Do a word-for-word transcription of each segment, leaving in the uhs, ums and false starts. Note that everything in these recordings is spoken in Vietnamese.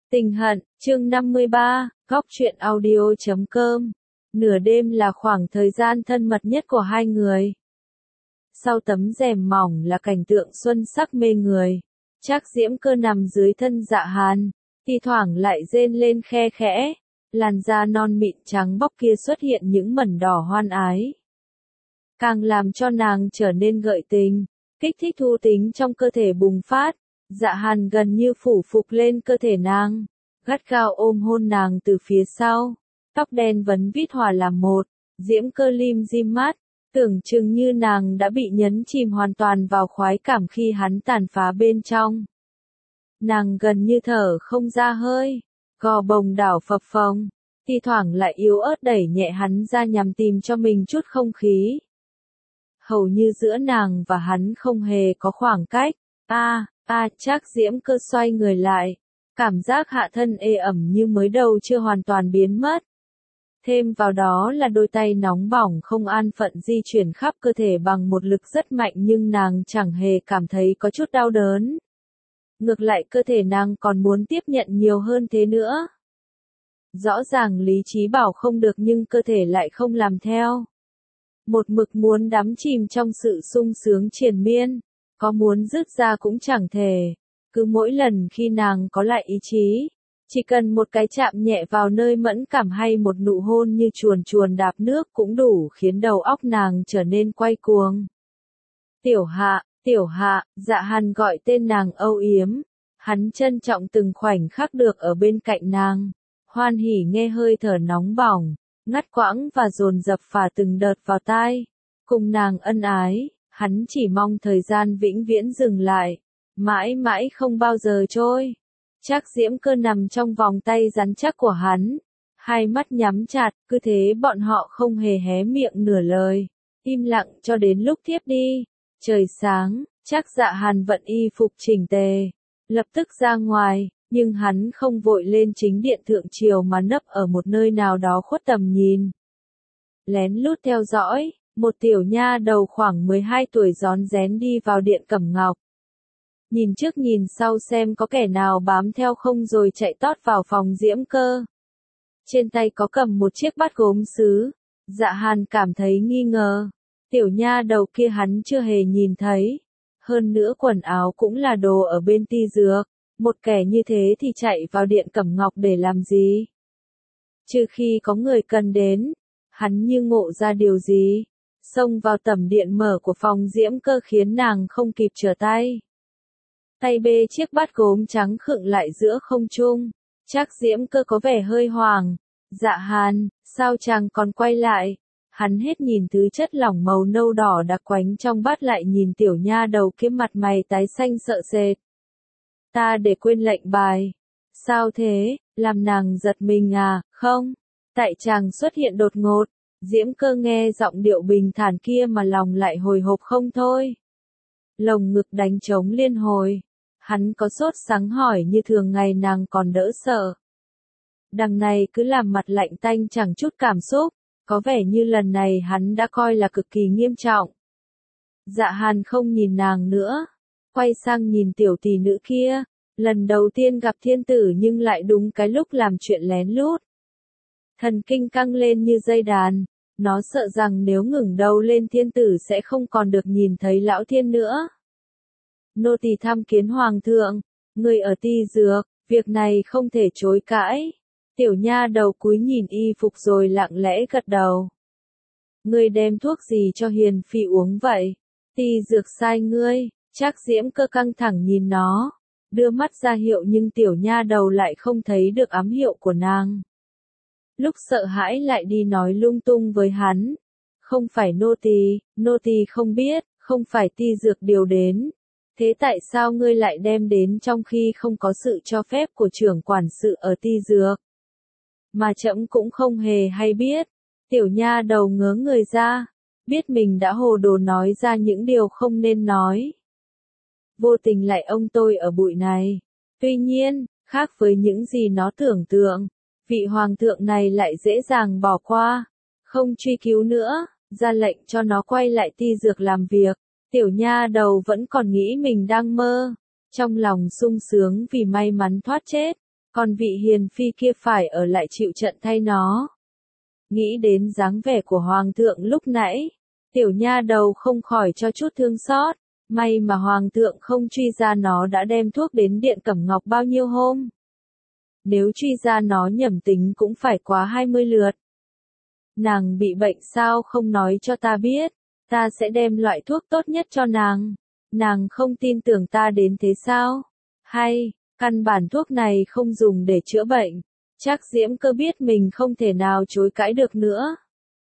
Tình hận, chương năm mươi ba, góc truyện audio chấm com. Nửa đêm là khoảng thời gian thân mật nhất của hai người. Sau tấm rèm mỏng là cảnh tượng xuân sắc mê người. Trác Diễm Cơ nằm dưới thân Dạ Hàn, thi thoảng lại rên lên khe khẽ. Làn da non mịn trắng bóc kia xuất hiện những mẩn đỏ hoan ái. Càng làm cho nàng trở nên gợi tình, kích thích thú tính trong cơ thể bùng phát. Dạ Hàn gần như phủ phục lên cơ thể nàng, gắt gao ôm hôn nàng từ phía sau, tóc đen vấn vít hòa làm một, Diễm Cơ lim dim mắt, tưởng chừng như nàng đã bị nhấn chìm hoàn toàn vào khoái cảm khi hắn tàn phá bên trong. Nàng gần như thở không ra hơi, gò bồng đảo phập phồng, thi thoảng lại yếu ớt đẩy nhẹ hắn ra nhằm tìm cho mình chút không khí. Hầu như giữa nàng và hắn không hề có khoảng cách. A, a, Trác Diễm Cơ xoay người lại, cảm giác hạ thân ê ẩm như mới đầu chưa hoàn toàn biến mất. Thêm vào đó là đôi tay nóng bỏng không an phận di chuyển khắp cơ thể bằng một lực rất mạnh nhưng nàng chẳng hề cảm thấy có chút đau đớn. Ngược lại cơ thể nàng còn muốn tiếp nhận nhiều hơn thế nữa. Rõ ràng lý trí bảo không được nhưng cơ thể lại không làm theo. Một mực muốn đắm chìm trong sự sung sướng triền miên. Có muốn dứt ra cũng chẳng thể, cứ mỗi lần khi nàng có lại ý chí, chỉ cần một cái chạm nhẹ vào nơi mẫn cảm hay một nụ hôn như chuồn chuồn đạp nước cũng đủ khiến đầu óc nàng trở nên quay cuồng. Tiểu Hạ, Tiểu Hạ, Dạ Hàn gọi tên nàng âu yếm, hắn trân trọng từng khoảnh khắc được ở bên cạnh nàng, hoan hỉ nghe hơi thở nóng bỏng, ngắt quãng và dồn dập phả từng đợt vào tai, cùng nàng ân ái. Hắn chỉ mong thời gian vĩnh viễn dừng lại, mãi mãi không bao giờ trôi. Trác Diễm Cơ nằm trong vòng tay rắn chắc của hắn, hai mắt nhắm chặt, cứ thế bọn họ không hề hé miệng nửa lời, im lặng cho đến lúc thiếp đi. Trời sáng, Trác Dạ Hàn vận y phục chỉnh tề, lập tức ra ngoài, nhưng hắn không vội lên chính điện thượng triều mà nấp ở một nơi nào đó khuất tầm nhìn. Lén lút theo dõi. Một tiểu nha đầu khoảng mười hai tuổi rón rén đi vào điện Cẩm Ngọc. Nhìn trước nhìn sau xem có kẻ nào bám theo không rồi chạy tót vào phòng Diễm Cơ. Trên tay có cầm một chiếc bát gốm sứ. Dạ Hàn cảm thấy nghi ngờ. Tiểu nha đầu kia hắn chưa hề nhìn thấy. Hơn nữa quần áo cũng là đồ ở bên Ti Dược. Một kẻ như thế thì chạy vào điện Cẩm Ngọc để làm gì? Trừ khi có người cần đến. Hắn như ngộ ra điều gì? Xông vào tầm điện mở của phòng Diễm Cơ khiến nàng không kịp trở tay. Tay bê chiếc bát gốm trắng khựng lại giữa không trung. Trác Diễm Cơ có vẻ hơi hoảng. Dạ Hàn, sao chàng còn quay lại? Hắn hết nhìn thứ chất lỏng màu nâu đỏ đặc quánh trong bát lại nhìn tiểu nha đầu kia mặt mày tái xanh sợ sệt. Ta để quên lệnh bài. Sao thế, làm nàng giật mình à, không? Tại chàng xuất hiện đột ngột. Diễm Cơ nghe giọng điệu bình thản kia mà lòng lại hồi hộp không thôi. Lồng ngực đánh trống liên hồi. Hắn có sốt sắng hỏi như thường ngày nàng còn đỡ sợ. Đằng này cứ làm mặt lạnh tanh chẳng chút cảm xúc, có vẻ như lần này hắn đã coi là cực kỳ nghiêm trọng. Dạ Hàn không nhìn nàng nữa, quay sang nhìn tiểu tỷ nữ kia, lần đầu tiên gặp thiên tử nhưng lại đúng cái lúc làm chuyện lén lút. Thần kinh căng lên như dây đàn, nó sợ rằng nếu ngẩng đầu lên thiên tử sẽ không còn được nhìn thấy lão thiên nữa. Nô tỳ tham kiến hoàng thượng, người ở Ti Dược, việc này không thể chối cãi. Tiểu nha đầu cúi nhìn y phục rồi lặng lẽ gật đầu. Ngươi đem thuốc gì cho Hiền Phi uống vậy? Ti Dược sai ngươi. Trác Diễm Cơ căng thẳng nhìn nó, đưa mắt ra hiệu nhưng tiểu nha đầu lại không thấy được ám hiệu của nàng. Lúc sợ hãi lại đi nói lung tung với hắn. Không phải nô tỳ, nô tỳ không biết, không phải Ti Dược điều đến. Thế tại sao ngươi lại đem đến trong khi không có sự cho phép của trưởng quản sự ở Ti Dược? Mà trẫm cũng không hề hay biết. Tiểu nha đầu ngớ người ra, biết mình đã hồ đồ nói ra những điều không nên nói. Vô tình lại ông tôi ở bụi này. Tuy nhiên, khác với những gì nó tưởng tượng. Vị hoàng thượng này lại dễ dàng bỏ qua, không truy cứu nữa, ra lệnh cho nó quay lại Ti Dược làm việc. Tiểu nha đầu vẫn còn nghĩ mình đang mơ, trong lòng sung sướng vì may mắn thoát chết. còn vị hiền phi kia phải ở lại chịu trận thay nó. Nghĩ đến dáng vẻ của hoàng thượng lúc nãy, tiểu nha đầu không khỏi cho chút thương xót, may mà hoàng thượng không truy ra nó đã đem thuốc đến điện Cẩm Ngọc bao nhiêu hôm. Nếu truy ra nó nhầm tính cũng phải quá hai mươi lượt. Nàng bị bệnh sao không nói cho ta biết, ta sẽ đem loại thuốc tốt nhất cho nàng. Nàng không tin tưởng ta đến thế sao? Hay, căn bản thuốc này không dùng để chữa bệnh. Chắc Diễm Cơ biết mình không thể nào chối cãi được nữa.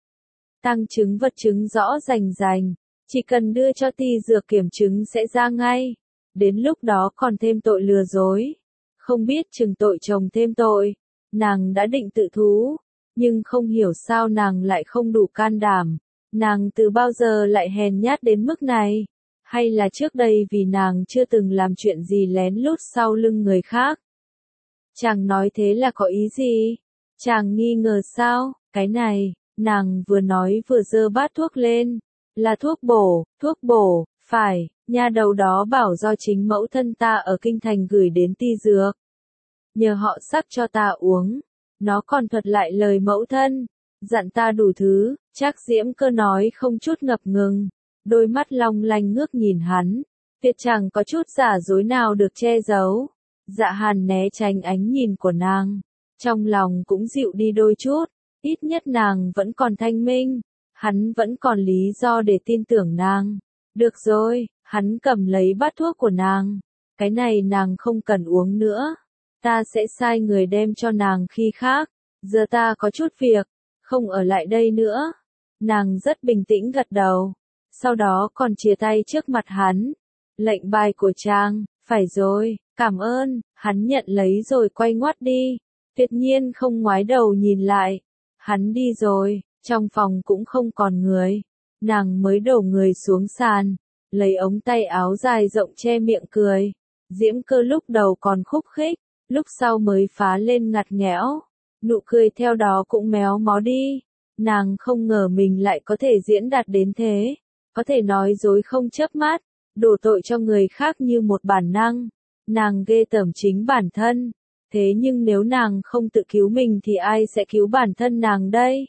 Tăng chứng vật chứng rõ rành rành, chỉ cần đưa cho ty dược kiểm chứng sẽ ra ngay. Đến lúc đó còn thêm tội lừa dối. Không biết chừng tội chồng thêm tội. Nàng đã định tự thú, nhưng không hiểu sao nàng lại không đủ can đảm. Nàng từ bao giờ lại hèn nhát đến mức này? Hay là trước đây vì nàng chưa từng làm chuyện gì lén lút sau lưng người khác? Chàng nói thế là có ý gì? Chàng nghi ngờ sao? Cái này, nàng vừa nói vừa giơ bát thuốc lên. Là thuốc bổ, thuốc bổ, phải, nha đầu đó bảo do chính mẫu thân ta ở kinh thành gửi đến ty dược. Nhờ họ sắc cho ta uống. Nó còn thuật lại lời mẫu thân, dặn ta đủ thứ. Chắc Diễm Cơ nói không chút ngập ngừng, đôi mắt long lanh ngước nhìn hắn. Tuyệt chẳng có chút giả dối nào được che giấu. Dạ Hàn né tránh ánh nhìn của nàng, trong lòng cũng dịu đi đôi chút, ít nhất nàng vẫn còn thanh minh, hắn vẫn còn lý do để tin tưởng nàng. Được rồi, hắn cầm lấy bát thuốc của nàng, cái này nàng không cần uống nữa, ta sẽ sai người đem cho nàng khi khác, giờ ta có chút việc, không ở lại đây nữa. Nàng rất bình tĩnh gật đầu, sau đó còn chìa tay trước mặt hắn, lệnh bài của chàng, phải rồi. Cảm ơn, hắn nhận lấy rồi quay ngoắt đi, tuyệt nhiên không ngoái đầu nhìn lại. Hắn đi rồi, trong phòng cũng không còn người. Nàng mới đổ người xuống sàn, lấy ống tay áo dài rộng che miệng cười. Diễm Cơ lúc đầu còn khúc khích, lúc sau mới phá lên ngặt nghẽo. Nụ cười theo đó cũng méo mó đi. Nàng không ngờ mình lại có thể diễn đạt đến thế, có thể nói dối không chớp mắt, đổ tội cho người khác như một bản năng. Nàng ghê tởm chính bản thân, thế nhưng nếu nàng không tự cứu mình thì ai sẽ cứu bản thân nàng đây?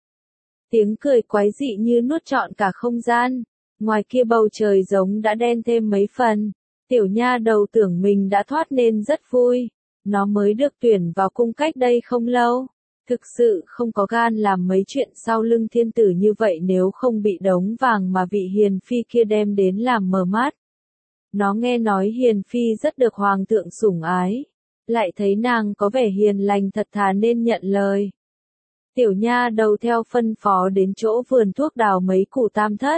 Tiếng cười quái dị như nuốt trọn cả không gian, ngoài kia bầu trời giống đã đen thêm mấy phần, tiểu nha đầu tưởng mình đã thoát nên rất vui, nó mới được tuyển vào cung cách đây không lâu, thực sự không có gan làm mấy chuyện sau lưng thiên tử như vậy nếu không bị đống vàng mà vị hiền phi kia đem đến làm mờ mắt. Nó nghe nói hiền phi rất được hoàng thượng sủng ái, lại thấy nàng có vẻ hiền lành thật thà nên nhận lời. Tiểu nha đầu theo phân phó đến chỗ vườn thuốc đào mấy củ tam thất.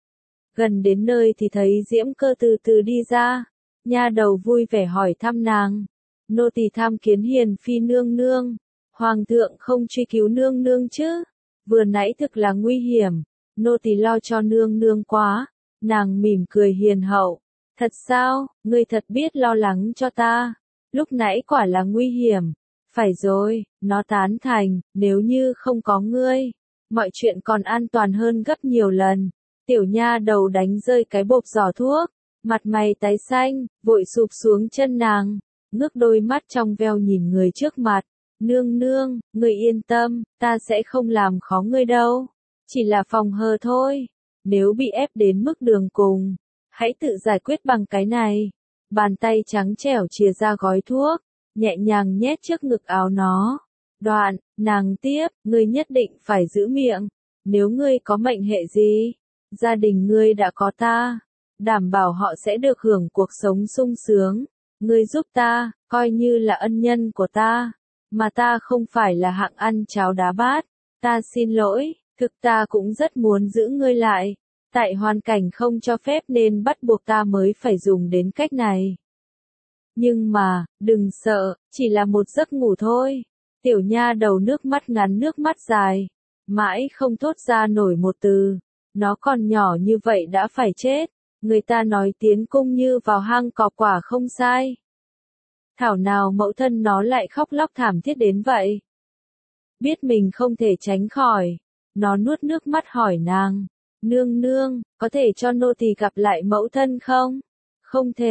Gần đến nơi thì thấy Diễm Cơ từ từ đi ra, nha đầu vui vẻ hỏi thăm nàng. Nô tỳ tham kiến hiền phi nương nương, hoàng thượng không truy cứu nương nương chứ, vừa nãy thực là nguy hiểm, nô tỳ lo cho nương nương quá. Nàng mỉm cười hiền hậu. Thật sao, ngươi thật biết lo lắng cho ta, lúc nãy quả là nguy hiểm, phải rồi, nó tán thành, nếu như không có ngươi, mọi chuyện còn an toàn hơn gấp nhiều lần. Tiểu nha đầu đánh rơi cái bộp giỏ thuốc, mặt mày tái xanh, vội sụp xuống chân nàng, ngước đôi mắt trong veo nhìn người trước mặt. Nương nương, ngươi yên tâm, ta sẽ không làm khó ngươi đâu, chỉ là phòng hờ thôi, nếu bị ép đến mức đường cùng. Hãy tự giải quyết bằng cái này. Bàn tay trắng trẻo chìa ra gói thuốc, nhẹ nhàng nhét trước ngực áo nó. Đoạn, nàng tiếp, ngươi nhất định phải giữ miệng. Nếu ngươi có mệnh hệ gì, gia đình ngươi đã có ta. Đảm bảo họ sẽ được hưởng cuộc sống sung sướng. Ngươi giúp ta, coi như là ân nhân của ta. Mà ta không phải là hạng ăn cháo đá bát. Ta xin lỗi, thực ta cũng rất muốn giữ ngươi lại. Tại hoàn cảnh không cho phép nên bắt buộc ta mới phải dùng đến cách này. Nhưng mà, đừng sợ, chỉ là một giấc ngủ thôi. Tiểu nha đầu nước mắt ngắn nước mắt dài, mãi không thốt ra nổi một từ. Nó còn nhỏ như vậy đã phải chết. Người ta nói tiến cung như vào hang cọp quả không sai. Thảo nào mẫu thân nó lại khóc lóc thảm thiết đến vậy. Biết mình không thể tránh khỏi, nó nuốt nước mắt hỏi nàng. Nương nương, có thể cho nô tỳ gặp lại mẫu thân không? Không thể,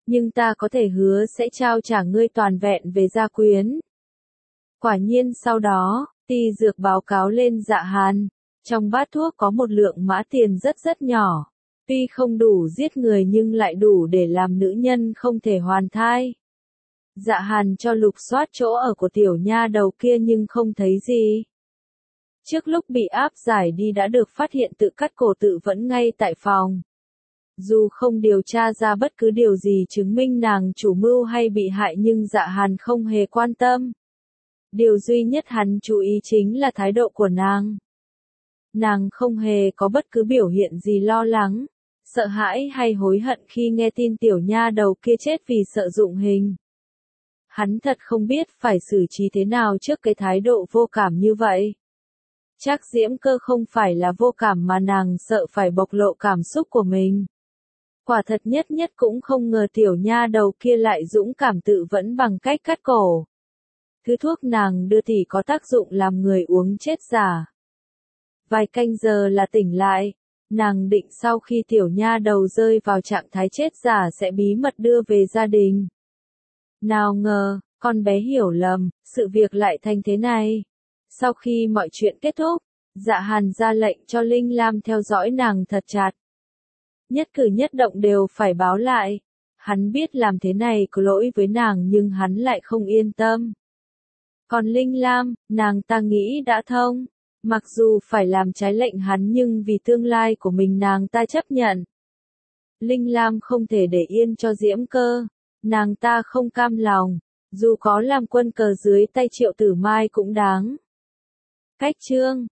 Nhưng ta có thể hứa sẽ trao trả ngươi toàn vẹn về gia quyến. Quả nhiên sau đó, Ti Dược báo cáo lên Dạ Hàn, trong bát thuốc có một lượng mã tiền rất rất nhỏ, tuy không đủ giết người nhưng lại đủ để làm nữ nhân không thể hoàn thai. Dạ Hàn cho lục soát chỗ ở của tiểu nha đầu kia nhưng không thấy gì. Trước lúc bị áp giải đi đã được phát hiện tự cắt cổ tự vẫn ngay tại phòng. Dù không điều tra ra bất cứ điều gì chứng minh nàng chủ mưu hay bị hại nhưng Dạ Hàn không hề quan tâm. Điều duy nhất hắn chú ý chính là thái độ của nàng. Nàng không hề có bất cứ biểu hiện gì lo lắng, sợ hãi hay hối hận khi nghe tin tiểu nha đầu kia chết vì sợ dụng hình. Hắn thật không biết phải xử trí thế nào trước cái thái độ vô cảm như vậy. Chắc Diễm Cơ không phải là vô cảm mà nàng sợ phải bộc lộ cảm xúc của mình. Quả thật nhất nhất cũng không ngờ tiểu nha đầu kia lại dũng cảm tự vẫn bằng cách cắt cổ. Thứ thuốc nàng đưa thì có tác dụng làm người uống chết giả. Vài canh giờ là tỉnh lại, nàng định sau khi tiểu nha đầu rơi vào trạng thái chết giả sẽ bí mật đưa về gia đình. Nào ngờ, con bé hiểu lầm, sự việc lại thành thế này. Sau khi mọi chuyện kết thúc, Dạ Hàn ra lệnh cho Linh Lam theo dõi nàng thật chặt. Nhất cử nhất động đều phải báo lại. Hắn biết làm thế này có lỗi với nàng nhưng hắn lại không yên tâm. Còn Linh Lam, nàng ta nghĩ đã thông. Mặc dù phải làm trái lệnh hắn nhưng vì tương lai của mình nàng ta chấp nhận. Linh Lam không thể để yên cho Diễm Cơ. Nàng ta không cam lòng. Dù có làm quân cờ dưới tay Triệu Tử Mai cũng đáng. Cách chương